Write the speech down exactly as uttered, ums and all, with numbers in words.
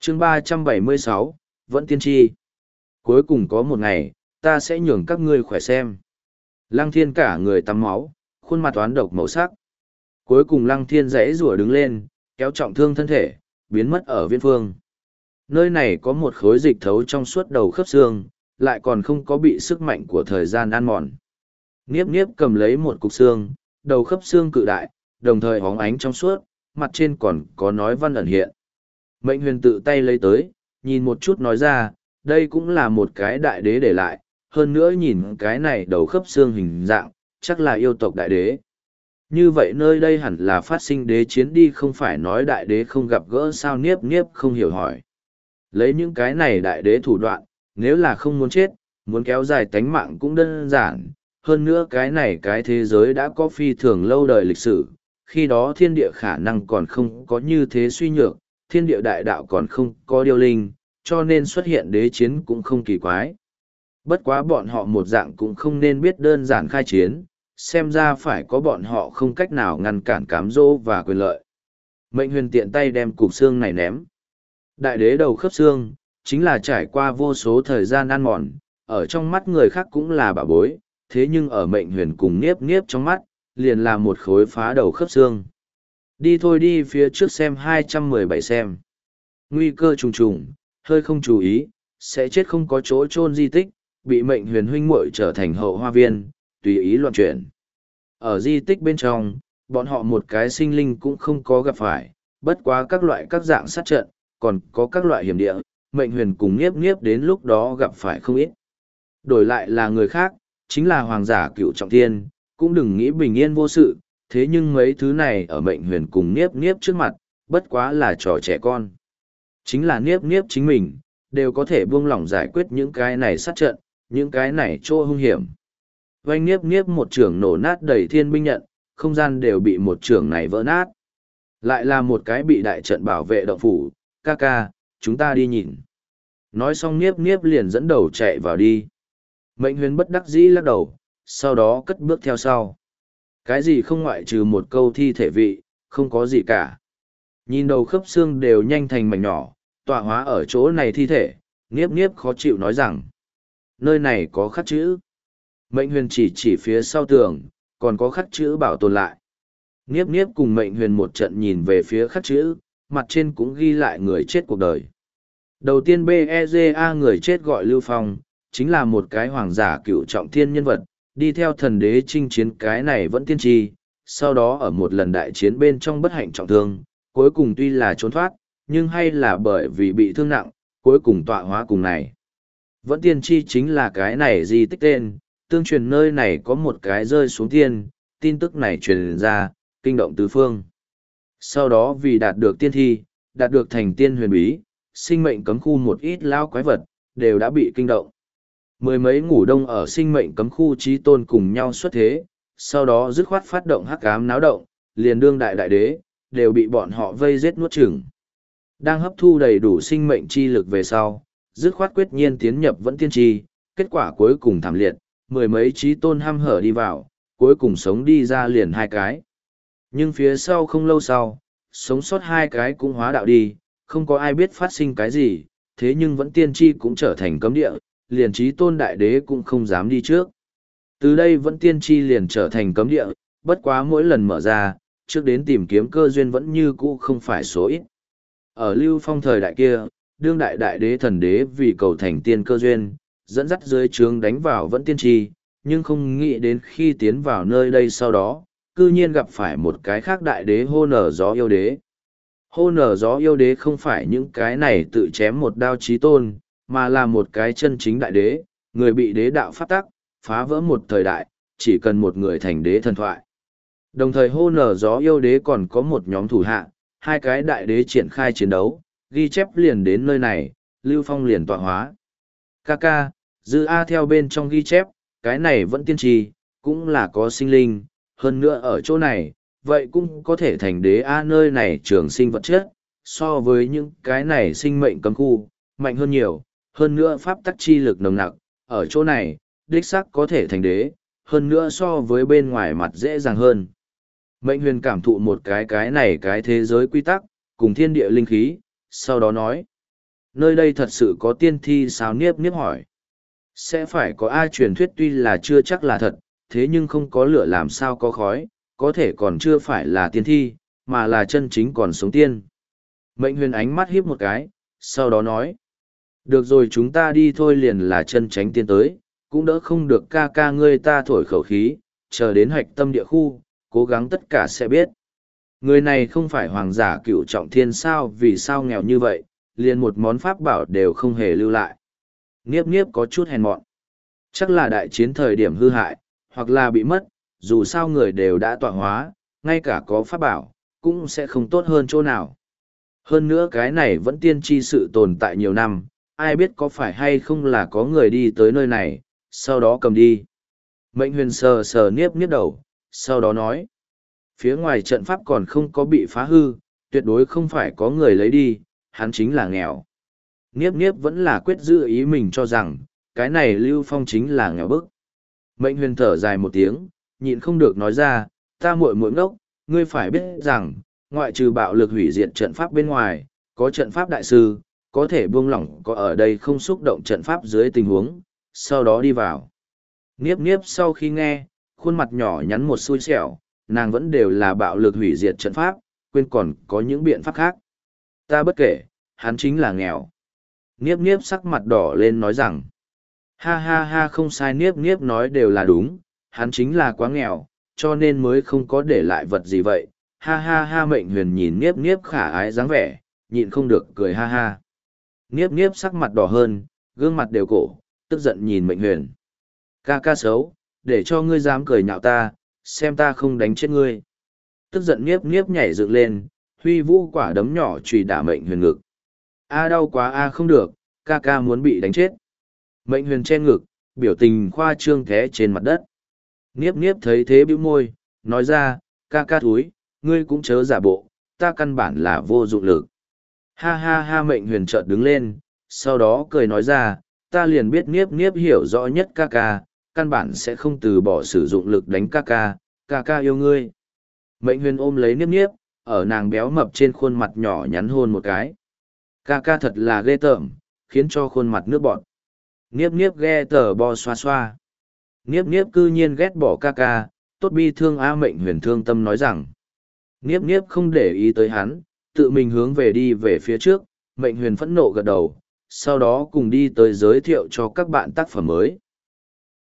chương ba trăm bảy mươi sáu, vẫn tiên tri. Cuối cùng có một ngày, ta sẽ nhường các ngươi khỏe xem. Lăng thiên cả người tắm máu, khuôn mặt toán độc màu sắc. Cuối cùng lăng thiên rẽ rủa đứng lên, kéo trọng thương thân thể, biến mất ở viên phương. Nơi này có một khối dịch thấu trong suốt đầu khớp xương, lại còn không có bị sức mạnh của thời gian ăn mòn. Niếp niếp cầm lấy một cục xương, đầu khớp xương cự đại, đồng thời hóng ánh trong suốt, mặt trên còn có nói văn ẩn hiện. Mệnh huyền tự tay lấy tới, nhìn một chút nói ra, đây cũng là một cái đại đế để lại, hơn nữa nhìn cái này đầu khớp xương hình dạng, chắc là yêu tộc đại đế. Như vậy nơi đây hẳn là phát sinh đế chiến đi, không phải nói đại đế không gặp gỡ sao? Niếp niếp không hiểu hỏi. Lấy những cái này đại đế thủ đoạn, nếu là không muốn chết, muốn kéo dài tánh mạng cũng đơn giản. Hơn nữa cái này cái thế giới đã có phi thường lâu đời lịch sử, khi đó thiên địa khả năng còn không có như thế suy nhược, thiên địa đại đạo còn không có điêu linh, cho nên xuất hiện đế chiến cũng không kỳ quái. Bất quá bọn họ một dạng cũng không nên biết đơn giản khai chiến, xem ra phải có bọn họ không cách nào ngăn cản cám dỗ và quyền lợi. Mệnh huyền tiện tay đem cục xương này ném. Đại đế đầu khớp xương, chính là trải qua vô số thời gian ăn mòn, ở trong mắt người khác cũng là bảo bối, thế nhưng ở mệnh huyền cùng Niếp Niếp trong mắt, liền là một khối phá đầu khớp xương. Đi thôi, đi phía trước xem hai trăm mười bảy xem. Nguy cơ trùng trùng, hơi không chú ý, sẽ chết không có chỗ chôn di tích, bị mệnh huyền huynh muội trở thành hậu hoa viên, tùy ý loạn chuyển. Ở di tích bên trong, bọn họ một cái sinh linh cũng không có gặp phải, bất quá các loại các dạng sát trận, còn có các loại hiểm địa, mệnh huyền cùng Niếp Niếp đến lúc đó gặp phải không ít. Đổi lại là người khác, chính là hoàng giả cựu trọng thiên, cũng đừng nghĩ bình yên vô sự, thế nhưng mấy thứ này ở mệnh huyền cùng Niếp Niếp trước mặt, bất quá là trò trẻ con. Chính là Niếp Niếp chính mình, đều có thể buông lỏng giải quyết những cái này sát trận, những cái này trô hung hiểm. Oanh Niếp Niếp một trường nổ nát đầy thiên binh nhận, không gian đều bị một trường này vỡ nát. Lại là một cái bị đại trận bảo vệ động phủ, ca ca, chúng ta đi nhìn. Nói xong Niếp Niếp liền dẫn đầu chạy vào đi. Mệnh huyền bất đắc dĩ lắc đầu, sau đó cất bước theo sau. Cái gì không ngoại trừ một câu thi thể vị, không có gì cả. Nhìn đầu khớp xương đều nhanh thành mảnh nhỏ, tọa hóa ở chỗ này thi thể, Niếp Niếp khó chịu nói rằng. Nơi này có khắc chữ. Mệnh huyền chỉ chỉ phía sau tường, còn có khắc chữ bảo tồn lại. Niếp Niếp cùng mệnh huyền một trận nhìn về phía khắc chữ, mặt trên cũng ghi lại người chết cuộc đời. Đầu tiên bê e giê a người chết gọi Lưu Phong, chính là một cái hoàng giả cựu trọng thiên nhân vật, đi theo thần đế chinh chiến cái này vẫn tiên tri, sau đó ở một lần đại chiến bên trong bất hạnh trọng thương, cuối cùng tuy là trốn thoát, nhưng hay là bởi vì bị thương nặng, cuối cùng tọa hóa cùng này. Vẫn tiên tri chính là cái này di tích tên, tương truyền nơi này có một cái rơi xuống tiên, tin tức này truyền ra, kinh động tứ phương. Sau đó vì đạt được tiên thi, đạt được thành tiên huyền bí, sinh mệnh cấm khu một ít lao quái vật, đều đã bị kinh động. Mười mấy ngủ đông ở sinh mệnh cấm khu trí tôn cùng nhau xuất thế, sau đó dứt khoát phát động hắc ám náo động, liền đương đại đại đế, đều bị bọn họ vây giết nuốt chửng. Đang hấp thu đầy đủ sinh mệnh chi lực về sau, dứt khoát quyết nhiên tiến nhập vẫn tiên tri, kết quả cuối cùng thảm liệt, mười mấy trí tôn hăm hở đi vào, cuối cùng sống đi ra liền hai cái. Nhưng phía sau không lâu sau, sống sót hai cái cũng hóa đạo đi, không có ai biết phát sinh cái gì, thế nhưng vẫn tiên tri cũng trở thành cấm địa, liền trí tôn đại đế cũng không dám đi trước. Từ đây vẫn tiên tri liền trở thành cấm địa, bất quá mỗi lần mở ra, trước đến tìm kiếm cơ duyên vẫn như cũ không phải số ít. Ở Lưu Phong thời đại kia, đương đại đại đế thần đế vì cầu thành tiên cơ duyên, dẫn dắt dưới trướng đánh vào vẫn tiên tri, nhưng không nghĩ đến khi tiến vào nơi đây sau đó, cư nhiên gặp phải một cái khác đại đế hô nở gió yêu đế. Hô nở gió yêu đế không phải những cái này tự chém một đao chí tôn, mà là một cái chân chính đại đế, người bị đế đạo phát tắc, phá vỡ một thời đại, chỉ cần một người thành đế thần thoại. Đồng thời hô nở gió yêu đế còn có một nhóm thủ hạ, hai cái đại đế triển khai chiến đấu, ghi chép liền đến nơi này, Lưu Phong liền tọa hóa. Kaka, dư A theo bên trong ghi chép, cái này vẫn tiên tri, cũng là có sinh linh, hơn nữa ở chỗ này, vậy cũng có thể thành đế A nơi này trường sinh vật chất, so với những cái này sinh mệnh cấm khu, mạnh hơn nhiều, hơn nữa pháp tắc chi lực nồng nặc, ở chỗ này, đích xác có thể thành đế, hơn nữa so với bên ngoài mặt dễ dàng hơn. Mệnh huyền cảm thụ một cái cái này cái thế giới quy tắc, cùng thiên địa linh khí, sau đó nói. Nơi đây thật sự có tiên thi sao? Niếp Niếp hỏi. Sẽ phải có ai? Truyền thuyết tuy là chưa chắc là thật, thế nhưng không có lửa làm sao có khói, có thể còn chưa phải là tiên thi, mà là chân chính còn sống tiên. Mệnh Huyền ánh mắt híp một cái, sau đó nói. Được rồi, chúng ta đi thôi. Liền là chân tránh tiên tới, cũng đỡ không được ca ca ngươi ta thổi khẩu khí, chờ đến hạch tâm địa khu, cố gắng tất cả sẽ biết. Người này không phải hoàng giả cựu trọng thiên sao? Vì sao nghèo như vậy, liền một món pháp bảo đều không hề lưu lại. Niếp Niếp có chút hèn mọn. Chắc là đại chiến thời điểm hư hại, hoặc là bị mất, dù sao người đều đã tọa hóa, ngay cả có pháp bảo, cũng sẽ không tốt hơn chỗ nào. Hơn nữa cái này vẫn tiên tri sự tồn tại nhiều năm, ai biết có phải hay không là có người đi tới nơi này, sau đó cầm đi. Mệnh Huyền sờ sờ Niếp Niếp đầu, sau đó nói. Phía ngoài trận pháp còn không có bị phá hư, tuyệt đối không phải có người lấy đi, hắn chính là nghèo. Niếp Niếp vẫn là quyết giữ ý mình cho rằng, cái này Lưu Phong chính là nghèo bức. Mệnh Huyền thở dài một tiếng, nhịn không được nói ra, ta muội muội ngốc, ngươi phải biết rằng, ngoại trừ bạo lực hủy diệt trận pháp bên ngoài, có trận pháp đại sư, có thể buông lỏng có ở đây không xúc động trận pháp dưới tình huống, sau đó đi vào. Niếp Niếp sau khi nghe, khuôn mặt nhỏ nhắn một xui xẻo, nàng vẫn đều là bạo lực hủy diệt trận pháp, quên còn có những biện pháp khác. Ta bất kể, hắn chính là nghèo. Niếp Niếp sắc mặt đỏ lên nói rằng, ha ha ha, không sai. Niếp Niếp nói đều là đúng, hắn chính là quá nghèo, cho nên mới không có để lại vật gì vậy. Ha ha ha. Mệnh Huyền nhìn Niếp Niếp khả ái dáng vẻ, nhịn không được cười ha ha. Niếp Niếp sắc mặt đỏ hơn, gương mặt đều cổ, tức giận nhìn Mệnh Huyền. Ca ca xấu, để cho ngươi dám cười nhạo ta, xem ta không đánh chết ngươi. Tức giận Niếp Niếp nhảy dựng lên, huy vũ quả đấm nhỏ chùy đả Mệnh Huyền ngực. A đau quá a, không được, ca ca muốn bị đánh chết. Mệnh Huyền che ngực, biểu tình khoa trương té trên mặt đất. Niếp Niếp thấy thế bĩu môi, nói ra, ca ca thúi, ngươi cũng chớ giả bộ, ta căn bản là vô dụng lực. Ha ha ha. Mệnh Huyền chợt đứng lên, sau đó cười nói ra, ta liền biết Niếp Niếp hiểu rõ nhất ca ca, căn bản sẽ không từ bỏ sử dụng lực đánh ca ca, ca ca yêu ngươi. Mệnh Huyền ôm lấy Niếp Niếp, ở nàng béo mập trên khuôn mặt nhỏ nhắn hôn một cái. Ca ca thật là ghê tởm, khiến cho khuôn mặt nước bọt. Niếp Niếp ghê tờ bo xoa xoa. Niếp Niếp cư nhiên ghét bỏ ca ca, tốt bi thương a. Mệnh Huyền thương tâm nói rằng. Niếp Niếp không để ý tới hắn, tự mình hướng về đi về phía trước. Mệnh Huyền phẫn nộ gật đầu, sau đó cùng đi tới giới thiệu cho các bạn tác phẩm mới.